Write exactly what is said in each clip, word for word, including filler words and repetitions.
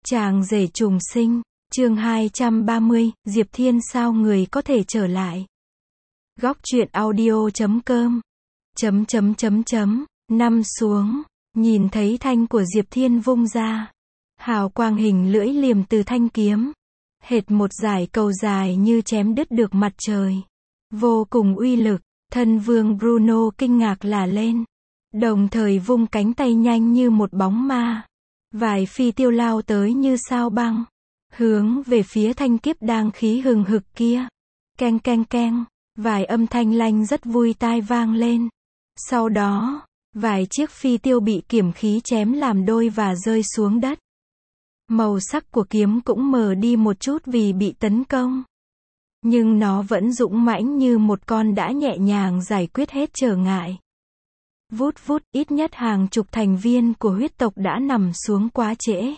Chàng rể trùng sinh, chương hai trăm ba mươi, Diệp Thiên sao người có thể trở lại. Góc truyện audio chấm com chấm chấm chấm chấm năm xuống, nhìn thấy thanh của Diệp Thiên vung ra. Hào quang hình lưỡi liềm từ thanh kiếm. Hệt một dải cầu dài như chém đứt được mặt trời. Vô cùng uy lực, thân vương Bruno kinh ngạc là lên. Đồng thời vung cánh tay nhanh như một bóng ma. Vài phi tiêu lao tới như sao băng. Hướng về phía thanh kiếp đang khí hừng hực kia. Keng keng keng, vài âm thanh lanh rất vui tai vang lên. Sau đó, vài chiếc phi tiêu bị kiếm khí chém làm đôi và rơi xuống đất. Màu sắc của kiếm cũng mờ đi một chút vì bị tấn công. Nhưng nó vẫn dũng mãnh như một con đã nhẹ nhàng giải quyết hết trở ngại. Vút vút, ít nhất hàng chục thành viên của huyết tộc đã nằm xuống quá trễ.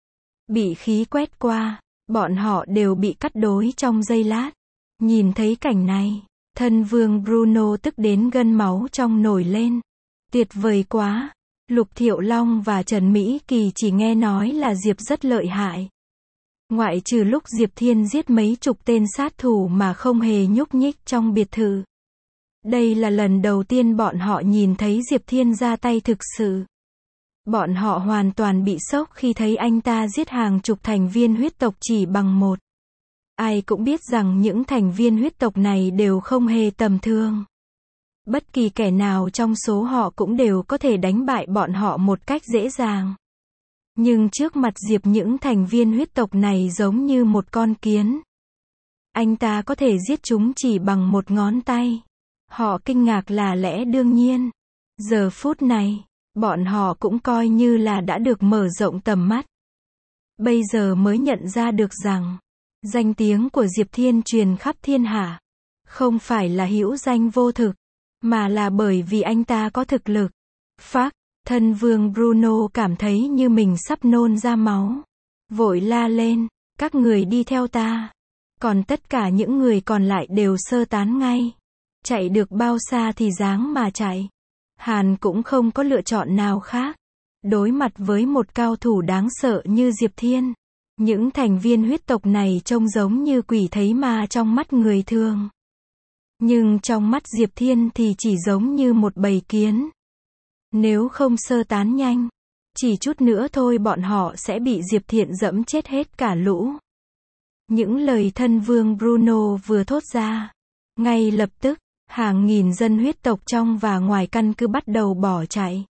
Bị khí quét qua, bọn họ đều bị cắt đối trong giây lát. Nhìn thấy cảnh này, thân vương Bruno tức đến gân máu trong nổi lên. Tuyệt vời quá! Lục Thiệu Long và Trần Mỹ Kỳ chỉ nghe nói là Diệp rất lợi hại. Ngoại trừ lúc Diệp Thiên giết mấy chục tên sát thủ mà không hề nhúc nhích trong biệt thự. Đây là lần đầu tiên bọn họ nhìn thấy Diệp Thiên ra tay thực sự. Bọn họ hoàn toàn bị sốc khi thấy anh ta giết hàng chục thành viên huyết tộc chỉ bằng một. Ai cũng biết rằng những thành viên huyết tộc này đều không hề tầm thường. Bất kỳ kẻ nào trong số họ cũng đều có thể đánh bại bọn họ một cách dễ dàng. Nhưng trước mặt Diệp những thành viên huyết tộc này giống như một con kiến. Anh ta có thể giết chúng chỉ bằng một ngón tay. Họ kinh ngạc là lẽ đương nhiên. Giờ phút này, bọn họ cũng coi như là đã được mở rộng tầm mắt. Bây giờ mới nhận ra được rằng, danh tiếng của Diệp Thiên truyền khắp thiên hạ. Không phải là hữu danh vô thực, mà là bởi vì anh ta có thực lực. Phác, thân vương Bruno cảm thấy như mình sắp nôn ra máu. Vội la lên, các người đi theo ta. Còn tất cả những người còn lại đều sơ tán ngay. Chạy được bao xa thì dáng mà chạy. Hàn cũng không có lựa chọn nào khác. Đối mặt với một cao thủ đáng sợ như Diệp Thiên, những thành viên huyết tộc này trông giống như quỷ thấy ma trong mắt người thường. Nhưng trong mắt Diệp Thiên thì chỉ giống như một bầy kiến. Nếu không sơ tán nhanh, chỉ chút nữa thôi bọn họ sẽ bị Diệp Thiện dẫm chết hết cả lũ. Những lời thân vương Bruno vừa thốt ra, ngay lập tức, hàng nghìn dân huyết tộc trong và ngoài căn cứ bắt đầu bỏ chạy.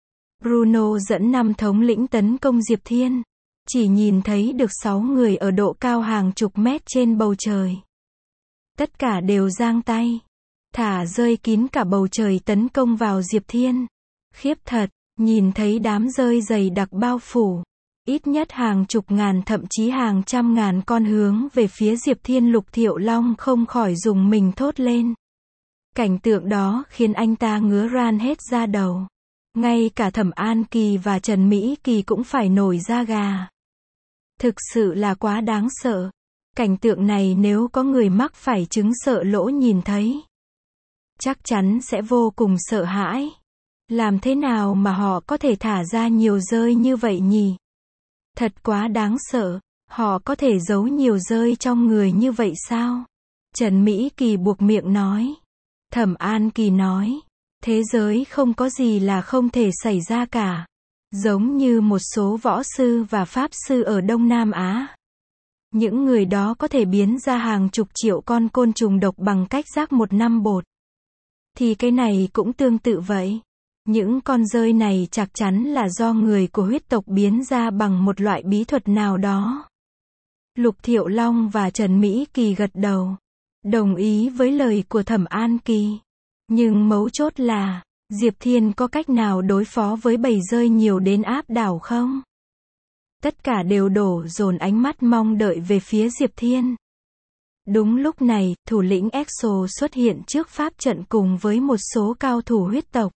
Bruno dẫn năm thống lĩnh tấn công Diệp Thiên. Chỉ nhìn thấy được sáu người ở độ cao hàng chục mét trên bầu trời. Tất cả đều giang tay. Thả rơi kín cả bầu trời tấn công vào Diệp Thiên. Khiếp thật, nhìn thấy đám rơi dày đặc bao phủ. Ít nhất hàng chục ngàn thậm chí hàng trăm ngàn con hướng về phía Diệp Thiên. Lục Thiệu Long không khỏi dùng mình thốt lên. Cảnh tượng đó khiến anh ta ngứa ran hết da đầu. Ngay cả Thẩm An Kỳ và Trần Mỹ Kỳ cũng phải nổi da gà. Thực sự là quá đáng sợ. Cảnh tượng này nếu có người mắc phải chứng sợ lỗ nhìn thấy, chắc chắn sẽ vô cùng sợ hãi. Làm thế nào mà họ có thể thả ra nhiều rơi như vậy nhỉ? Thật quá đáng sợ. Họ có thể giấu nhiều rơi trong người như vậy sao? Trần Mỹ Kỳ buộc miệng nói. Thẩm An Kỳ nói, thế giới không có gì là không thể xảy ra cả. Giống như một số võ sư và pháp sư ở Đông Nam Á. Những người đó có thể biến ra hàng chục triệu con côn trùng độc bằng cách rác một năm bột. Thì cái này cũng tương tự vậy. Những con rơi này chắc chắn là do người của huyết tộc biến ra bằng một loại bí thuật nào đó. Lục Thiệu Long và Trần Mỹ Kỳ gật đầu. Đồng ý với lời của Thẩm An Kỳ. Nhưng mấu chốt là, Diệp Thiên có cách nào đối phó với bầy rơi nhiều đến áp đảo không? Tất cả đều đổ dồn ánh mắt mong đợi về phía Diệp Thiên. Đúng lúc này, thủ lĩnh Exo xuất hiện trước pháp trận cùng với một số cao thủ huyết tộc.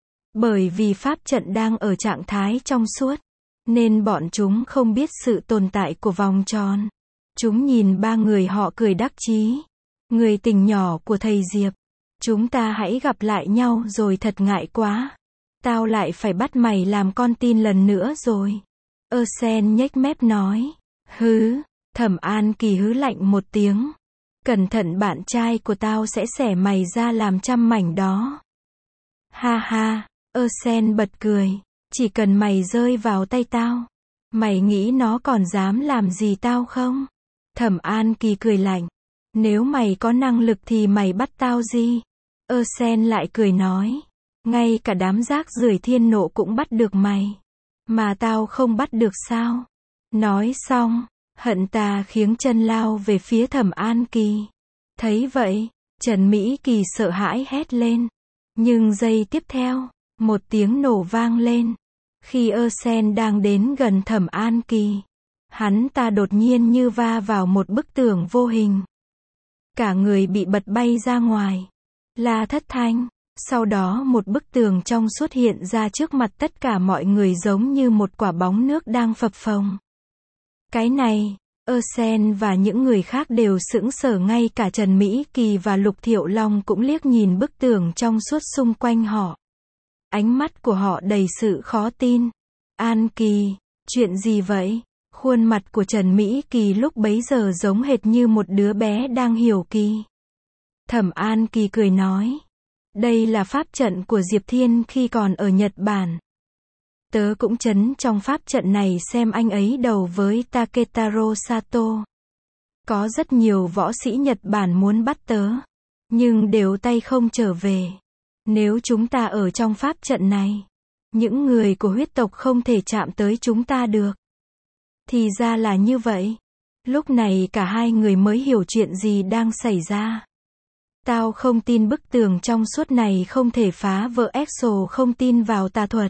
Bởi vì pháp trận đang ở trạng thái trong suốt, nên bọn chúng không biết sự tồn tại của vòng tròn. Chúng nhìn ba người họ cười đắc chí. Người tình nhỏ của thầy Diệp, chúng ta hãy gặp lại nhau rồi, thật ngại quá. Tao lại phải bắt mày làm con tin lần nữa rồi. Ursen nhếch mép nói. Hứ, Thẩm An Kỳ hứ lạnh một tiếng. Cẩn thận bạn trai của tao sẽ xẻ mày ra làm trăm mảnh đó. Ha ha, Ursen bật cười. Chỉ cần mày rơi vào tay tao. Mày nghĩ nó còn dám làm gì tao không? Thẩm An Kỳ cười lạnh. Nếu mày có năng lực thì mày bắt tao gì? Ursen lại cười nói. Ngay cả đám rác rưởi thiên nộ cũng bắt được mày. Mà tao không bắt được sao? Nói xong, hận tà khiếng chân lao về phía Thẩm An Kỳ. Thấy vậy, Trần Mỹ Kỳ sợ hãi hét lên. Nhưng giây tiếp theo, một tiếng nổ vang lên. Khi Ursen đang đến gần Thẩm An Kỳ, hắn ta đột nhiên như va vào một bức tường vô hình. Cả người bị bật bay ra ngoài. La thất thanh. Sau đó một bức tường trong suốt hiện ra trước mặt tất cả mọi người giống như một quả bóng nước đang phập phồng. Cái này, Ursen và những người khác đều sững sờ, ngay cả Trần Mỹ Kỳ và Lục Thiệu Long cũng liếc nhìn bức tường trong suốt xung quanh họ. Ánh mắt của họ đầy sự khó tin. An Kỳ, chuyện gì vậy? Khuôn mặt của Trần Mỹ Kỳ lúc bấy giờ giống hệt như một đứa bé đang hiểu kỳ. Thẩm An Kỳ cười nói. Đây là pháp trận của Diệp Thiên khi còn ở Nhật Bản. Tớ cũng trấn trong pháp trận này xem anh ấy đầu với Taketaro Sato. Có rất nhiều võ sĩ Nhật Bản muốn bắt tớ, nhưng đều tay không trở về. Nếu chúng ta ở trong pháp trận này, những người của huyết tộc không thể chạm tới chúng ta được. Thì ra là như vậy. Lúc này cả hai người mới hiểu chuyện gì đang xảy ra. Tao không tin bức tường trong suốt này không thể phá vỡ, Exo không tin vào tà thuật.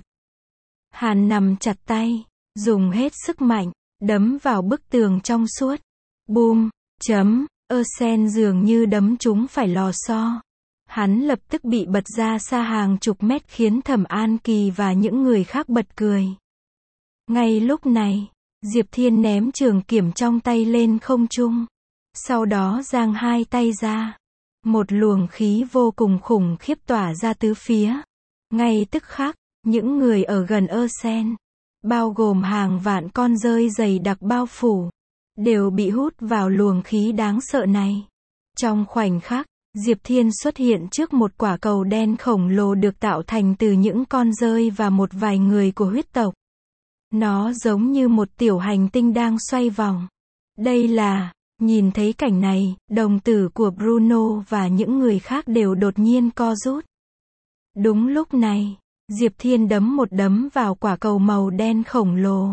Hàn nằm chặt tay, dùng hết sức mạnh, đấm vào bức tường trong suốt. Boom, chấm, Ursen dường như đấm trúng phải lò xo. Hắn lập tức bị bật ra xa hàng chục mét khiến Thẩm An Kỳ và những người khác bật cười. Ngay lúc này, Diệp Thiên ném trường kiếm trong tay lên không trung. Sau đó giang hai tay ra. Một luồng khí vô cùng khủng khiếp tỏa ra tứ phía. Ngay tức khắc, những người ở gần Ursen, bao gồm hàng vạn con rơi dày đặc bao phủ, đều bị hút vào luồng khí đáng sợ này. Trong khoảnh khắc, Diệp Thiên xuất hiện trước một quả cầu đen khổng lồ được tạo thành từ những con rơi và một vài người của huyết tộc. Nó giống như một tiểu hành tinh đang xoay vòng. Đây là, nhìn thấy cảnh này, đồng tử của Bruno và những người khác đều đột nhiên co rút. Đúng lúc này, Diệp Thiên đấm một đấm vào quả cầu màu đen khổng lồ.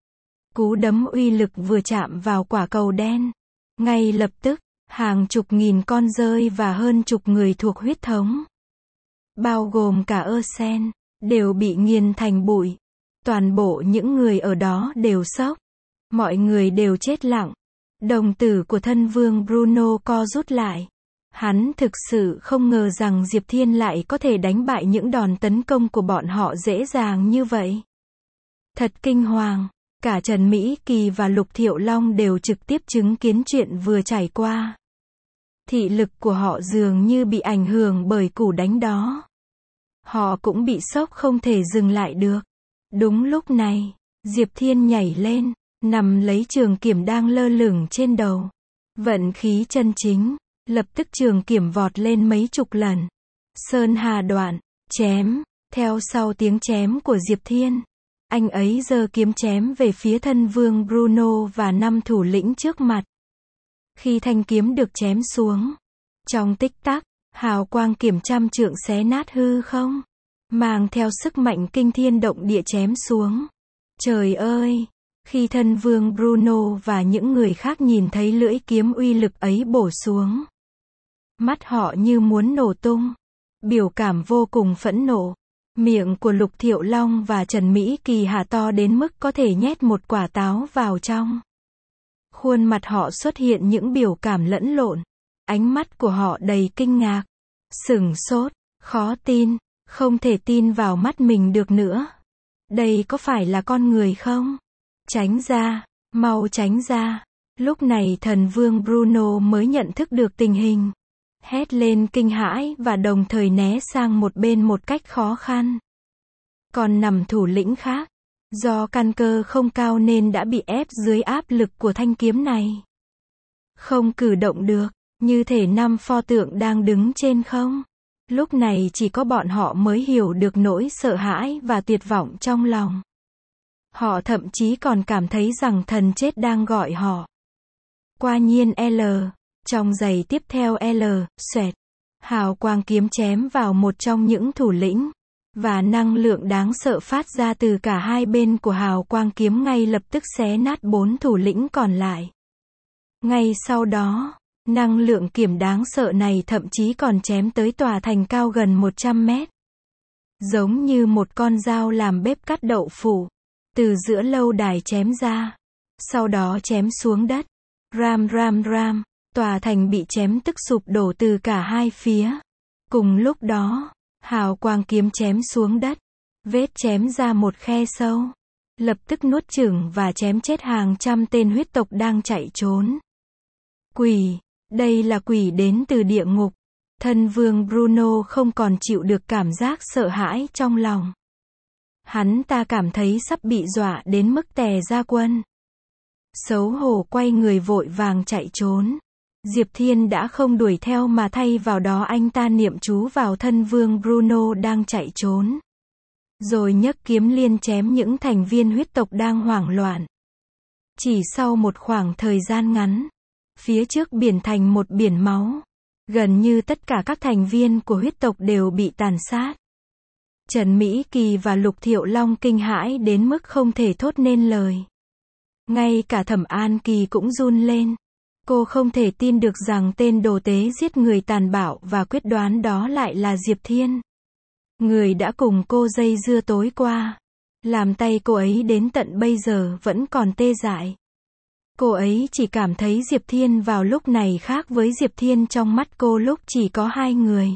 Cú đấm uy lực vừa chạm vào quả cầu đen. Ngay lập tức, hàng chục nghìn con rơi và hơn chục người thuộc huyết thống, bao gồm cả Ursen, đều bị nghiền thành bụi. Toàn bộ những người ở đó đều sốc. Mọi người đều chết lặng. Đồng tử của thân vương Bruno co rút lại. Hắn thực sự không ngờ rằng Diệp Thiên lại có thể đánh bại những đòn tấn công của bọn họ dễ dàng như vậy. Thật kinh hoàng. Cả Trần Mỹ Kỳ và Lục Thiệu Long đều trực tiếp chứng kiến chuyện vừa trải qua. Thị lực của họ dường như bị ảnh hưởng bởi cú đánh đó. Họ cũng bị sốc không thể dừng lại được. Đúng lúc này, Diệp Thiên nhảy lên, nằm lấy trường kiếm đang lơ lửng trên đầu. Vận khí chân chính, lập tức trường kiếm vọt lên mấy chục lần. Sơn hà đoạn, chém, theo sau tiếng chém của Diệp Thiên. Anh ấy giơ kiếm chém về phía thân vương Bruno và năm thủ lĩnh trước mặt. Khi thanh kiếm được chém xuống, trong tích tắc, hào quang kiếm trăm trượng xé nát hư không, mang theo sức mạnh kinh thiên động địa chém xuống. Trời ơi! Khi thân vương Bruno và những người khác nhìn thấy lưỡi kiếm uy lực ấy bổ xuống, mắt họ như muốn nổ tung. Biểu cảm vô cùng phẫn nộ. Miệng của Lục Thiệu Long và Trần Mỹ Kỳ há to đến mức có thể nhét một quả táo vào trong. Khuôn mặt họ xuất hiện những biểu cảm lẫn lộn. Ánh mắt của họ đầy kinh ngạc, sửng sốt, khó tin, không thể tin vào mắt mình được nữa. Đây có phải là con người không? Tránh ra, mau tránh ra. Lúc này thần vương Bruno mới nhận thức được tình hình. Hét lên kinh hãi và đồng thời né sang một bên một cách khó khăn. Còn nằm thủ lĩnh khác, Do căn cơ không cao nên đã bị ép dưới áp lực của thanh kiếm này. Không cử động được, như thể năm pho tượng đang đứng trên không. Lúc này chỉ có bọn họ mới hiểu được nỗi sợ hãi và tuyệt vọng trong lòng. Họ thậm chí còn cảm thấy rằng thần chết đang gọi họ. Qua nhiên L. Trong giây tiếp theo L. Xoẹt. Hào quang kiếm chém vào một trong những thủ lĩnh. Và năng lượng đáng sợ phát ra từ cả hai bên của hào quang kiếm ngay lập tức xé nát bốn thủ lĩnh còn lại. Ngay sau đó, năng lượng kiếm đáng sợ này thậm chí còn chém tới tòa thành cao gần một trăm mét. Giống như một con dao làm bếp cắt đậu phụ. Từ giữa lâu đài chém ra. Sau đó chém xuống đất. Ram ram ram. Tòa thành bị chém tức sụp đổ từ cả hai phía. Cùng lúc đó, hào quang kiếm chém xuống đất. Vết chém ra một khe sâu. Lập tức nuốt chửng và chém chết hàng trăm tên huyết tộc đang chạy trốn. Quỷ. Đây là quỷ đến từ địa ngục. Thân vương Bruno không còn chịu được cảm giác sợ hãi trong lòng. Hắn ta cảm thấy sắp bị dọa đến mức tè ra quần. Xấu hổ quay người vội vàng chạy trốn. Diệp Thiên đã không đuổi theo mà thay vào đó anh ta niệm chú vào thân vương Bruno đang chạy trốn. Rồi nhấc kiếm liên chém những thành viên huyết tộc đang hoảng loạn. Chỉ sau một khoảng thời gian ngắn, phía trước biển thành một biển máu. Gần như tất cả các thành viên của huyết tộc đều bị tàn sát. Trần Mỹ Kỳ và Lục Thiệu Long kinh hãi đến mức không thể thốt nên lời. Ngay cả Thẩm An Kỳ cũng run lên. Cô không thể tin được rằng tên đồ tế giết người tàn bạo và quyết đoán đó lại là Diệp Thiên. Người đã cùng cô dây dưa tối qua. Làm tay cô ấy đến tận bây giờ vẫn còn tê dại. Cô ấy chỉ cảm thấy Diệp Thiên vào lúc này khác với Diệp Thiên trong mắt cô lúc chỉ có hai người.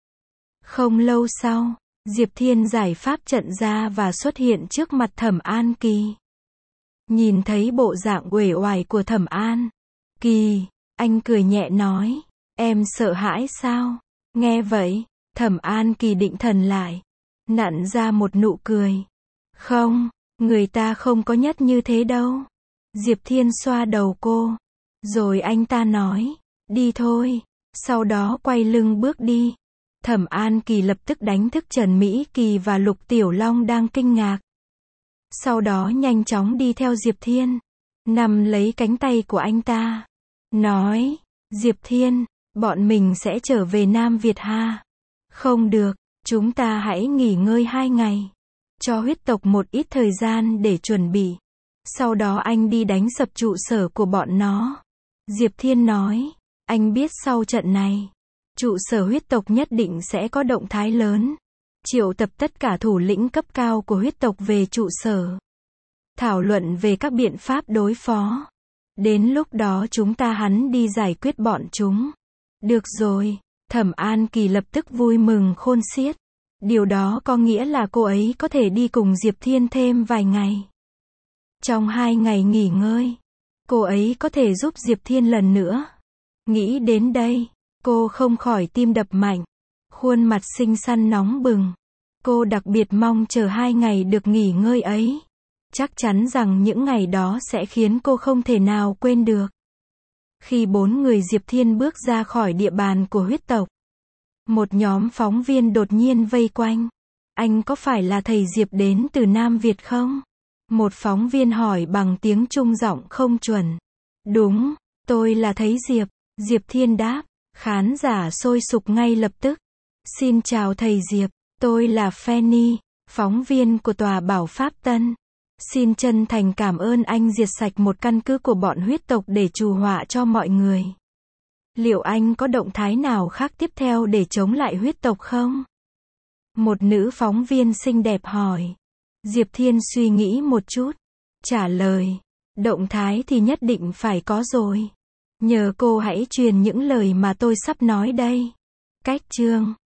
Không lâu sau, Diệp Thiên giải pháp trận ra và xuất hiện trước mặt Thẩm An Kỳ. Nhìn thấy bộ dạng uể oải của Thẩm An Kỳ, anh cười nhẹ nói, em sợ hãi sao? Nghe vậy, Thẩm An Kỳ định thần lại, nặn ra một nụ cười. Không, người ta không có nhất như thế đâu. Diệp Thiên xoa đầu cô, rồi anh ta nói, đi thôi, sau đó quay lưng bước đi. Thẩm An Kỳ lập tức đánh thức Trần Mỹ Kỳ và Lục Tiểu Long đang kinh ngạc. Sau đó nhanh chóng đi theo Diệp Thiên, nắm lấy cánh tay của anh ta, nói, Diệp Thiên, bọn mình sẽ trở về Nam Việt ha. Không được, chúng ta hãy nghỉ ngơi hai ngày, cho huyết tộc một ít thời gian để chuẩn bị. Sau đó anh đi đánh sập trụ sở của bọn nó. Diệp Thiên nói, anh biết sau trận này, trụ sở huyết tộc nhất định sẽ có động thái lớn. Triệu tập tất cả thủ lĩnh cấp cao của huyết tộc về trụ sở. Thảo luận về các biện pháp đối phó. Đến lúc đó chúng ta hắn đi giải quyết bọn chúng. Được rồi, Thẩm An Kỳ lập tức vui mừng khôn xiết. Điều đó có nghĩa là cô ấy có thể đi cùng Diệp Thiên thêm vài ngày. Trong hai ngày nghỉ ngơi, cô ấy có thể giúp Diệp Thiên lần nữa. Nghĩ đến đây, cô không khỏi tim đập mạnh. Khuôn mặt xinh xắn nóng bừng. Cô đặc biệt mong chờ hai ngày được nghỉ ngơi ấy. Chắc chắn rằng những ngày đó sẽ khiến cô không thể nào quên được. Khi bốn người Diệp Thiên bước ra khỏi địa bàn của huyết tộc, một nhóm phóng viên đột nhiên vây quanh. Anh có phải là thầy Diệp đến từ Nam Việt không? Một phóng viên hỏi bằng tiếng Trung giọng không chuẩn. Đúng, tôi là thầy Diệp. Diệp Thiên đáp. Khán giả sôi sục ngay lập tức. Xin chào thầy Diệp, tôi là Fanny, phóng viên của tòa Bảo Pháp Tân. Xin chân thành cảm ơn anh diệt sạch một căn cứ của bọn huyết tộc để trù họa cho mọi người. Liệu anh có động thái nào khác tiếp theo để chống lại huyết tộc không? Một nữ phóng viên xinh đẹp hỏi. Diệp Thiên suy nghĩ một chút, trả lời, động thái thì nhất định phải có rồi. Nhờ cô hãy truyền những lời mà tôi sắp nói đây. Cách chương